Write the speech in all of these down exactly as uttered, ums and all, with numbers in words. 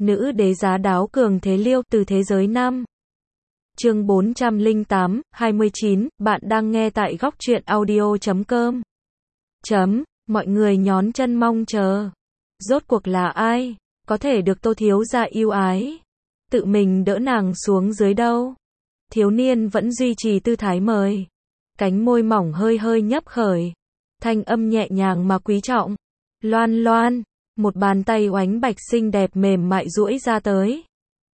Nữ đế giá đáo cường thế liêu từ thế giới năm. Chương bốn trăm lẻ tám, hai mươi chín, bạn đang nghe tại góc truyện audio chấm com. Chấm, mọi người nhón chân mong chờ. Rốt cuộc là ai? Có thể được Tô thiếu gia yêu ái. Tự mình đỡ nàng xuống dưới đâu. Thiếu niên vẫn duy trì tư thái mời. Cánh môi mỏng hơi hơi nhấp khởi. Thanh âm nhẹ nhàng mà quý trọng. Loan loan. Một bàn tay oánh bạch xinh đẹp mềm mại duỗi ra tới.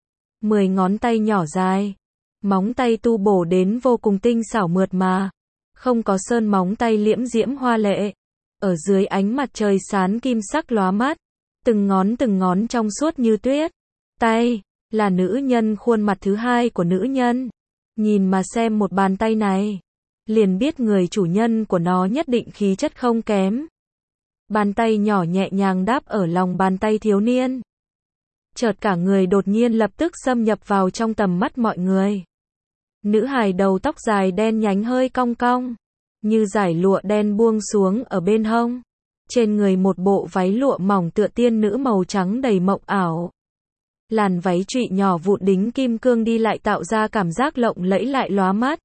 Mười ngón tay nhỏ dài. Móng tay tu bổ đến vô cùng tinh xảo mượt mà. Không có sơn móng tay liễm diễm hoa lệ. Ở dưới ánh mặt trời sáng kim sắc lóa mắt. Từng ngón từng ngón trong suốt như tuyết. Tay, là nữ nhân khuôn mặt thứ hai của nữ nhân. Nhìn mà xem một bàn tay này. Liền biết người chủ nhân của nó nhất định khí chất không kém. Bàn tay nhỏ nhẹ nhàng đáp ở lòng bàn tay thiếu niên. Chợt cả người đột nhiên lập tức xâm nhập vào trong tầm mắt mọi người. Nữ hài đầu tóc dài đen nhánh hơi cong cong. Như dải lụa đen buông xuống ở bên hông. Trên người một bộ váy lụa mỏng tựa tiên nữ màu trắng đầy mộng ảo. Làn váy trụy nhỏ vụn đính kim cương đi lại tạo ra cảm giác lộng lẫy lại lóa mắt.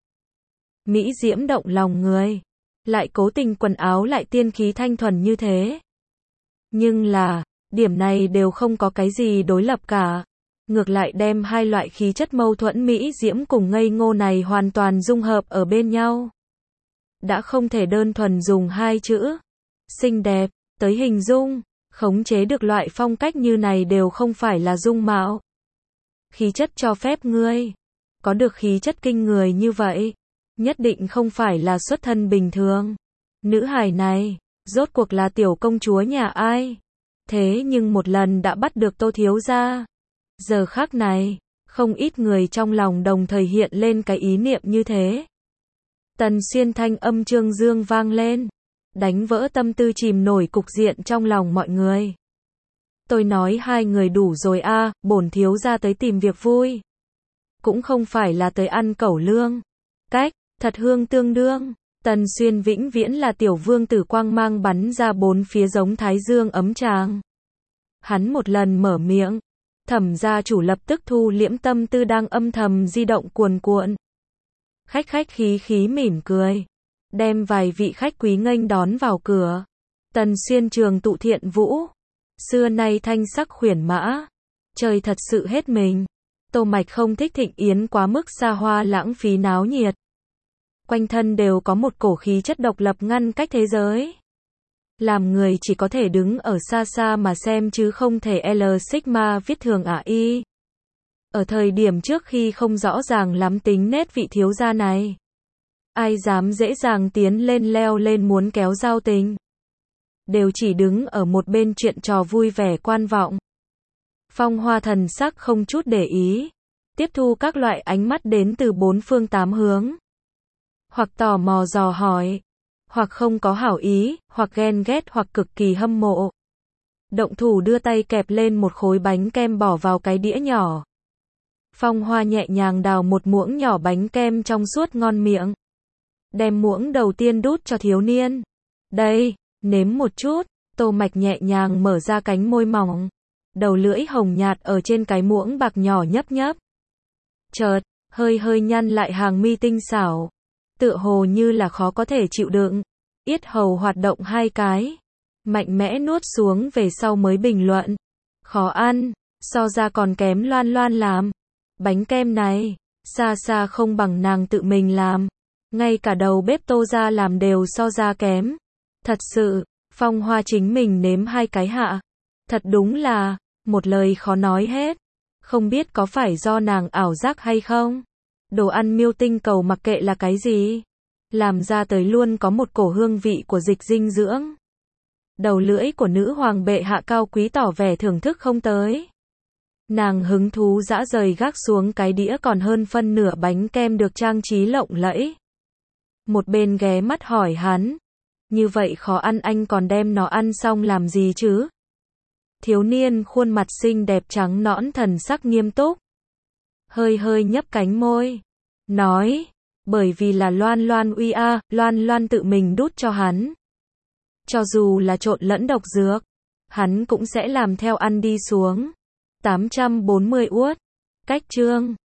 Mỹ diễm động lòng người. Lại cố tình quần áo lại tiên khí thanh thuần như thế. Nhưng là, điểm này đều không có cái gì đối lập cả. Ngược lại đem hai loại khí chất mâu thuẫn Mỹ diễm cùng ngây ngô này hoàn toàn dung hợp ở bên nhau. Đã không thể đơn thuần dùng hai chữ xinh đẹp tới hình dung, khống chế được loại phong cách như này đều không phải là dung mạo. Khí chất cho phép ngươi có được khí chất kinh người như vậy, nhất định không phải là xuất thân bình thường. Nữ hài này, rốt cuộc là tiểu công chúa nhà ai? Thế nhưng một lần đã bắt được Tô thiếu gia. Giờ khắc này, không ít người trong lòng đồng thời hiện lên cái ý niệm như thế. Tần Xuyên thanh âm trương dương vang lên, đánh vỡ tâm tư chìm nổi cục diện trong lòng mọi người. Tôi nói hai người đủ rồi a, à, bổn thiếu gia tới tìm việc vui. Cũng không phải là tới ăn cẩu lương. Cách, thật hương tương đương. Tần Xuyên vĩnh viễn là tiểu vương tử quang mang bắn ra bốn phía giống thái dương ấm tràng. Hắn một lần mở miệng. Thẩm gia chủ lập tức thu liễm tâm tư đang âm thầm di động cuồn cuộn. Khách khách khí khí mỉm cười. Đem vài vị khách quý nghênh đón vào cửa. Tần Xuyên trường tụ thiện vũ. Xưa nay thanh sắc khuyển mã. Trời thật sự hết mình. Tô Mạch không thích thịnh yến quá mức xa hoa lãng phí náo nhiệt. Quanh thân đều có một cổ khí chất độc lập ngăn cách thế giới. Làm người chỉ có thể đứng ở xa xa mà xem chứ không thể L Sigma viết thường ả y. Ở thời điểm trước khi không rõ ràng lắm tính nết vị thiếu gia này. Ai dám dễ dàng tiến lên leo lên muốn kéo giao tình. Đều chỉ đứng ở một bên chuyện trò vui vẻ quan vọng. Phong Hoa thần sắc không chút để ý. Tiếp thu các loại ánh mắt đến từ bốn phương tám hướng. Hoặc tò mò dò hỏi. Hoặc không có hảo ý, hoặc ghen ghét hoặc cực kỳ hâm mộ. Động thủ đưa tay kẹp lên một khối bánh kem bỏ vào cái đĩa nhỏ. Phong Hoa nhẹ nhàng đào một muỗng nhỏ bánh kem trong suốt ngon miệng. Đem muỗng đầu tiên đút cho thiếu niên. Đây, nếm một chút. Tô Mạch nhẹ nhàng mở ra cánh môi mỏng. Đầu lưỡi hồng nhạt ở trên cái muỗng bạc nhỏ nhấp nhấp. Chợt, hơi hơi nhăn lại hàng mi tinh xảo. Tựa hồ như là khó có thể chịu đựng. Yết hầu hoạt động hai cái. Mạnh mẽ nuốt xuống về sau mới bình luận. Khó ăn, so ra còn kém Loan Loan làm. Bánh kem này, xa xa không bằng nàng tự mình làm. Ngay cả đầu bếp Tô gia làm đều so ra kém. Thật sự, Phong Hoa chính mình nếm hai cái hạ. Thật đúng là, một lời khó nói hết. Không biết có phải do nàng ảo giác hay không? Đồ ăn miêu tinh cầu mặc kệ là cái gì. Làm ra tới luôn có một cổ hương vị của dịch dinh dưỡng. Đầu lưỡi của nữ hoàng bệ hạ cao quý tỏ vẻ thưởng thức không tới. Nàng hứng thú dã rời gác xuống cái đĩa còn hơn phân nửa bánh kem được trang trí lộng lẫy. Một bên ghé mắt hỏi hắn. Như vậy khó ăn anh còn đem nó ăn xong làm gì chứ? Thiếu niên khuôn mặt xinh đẹp trắng nõn thần sắc nghiêm túc. Hơi hơi nhấp cánh môi. Nói. Bởi vì là Loan Loan uy a, Loan Loan tự mình đút cho hắn. Cho dù là trộn lẫn độc dược. Hắn cũng sẽ làm theo ăn đi xuống. tám trăm bốn mươi uất. Cách chương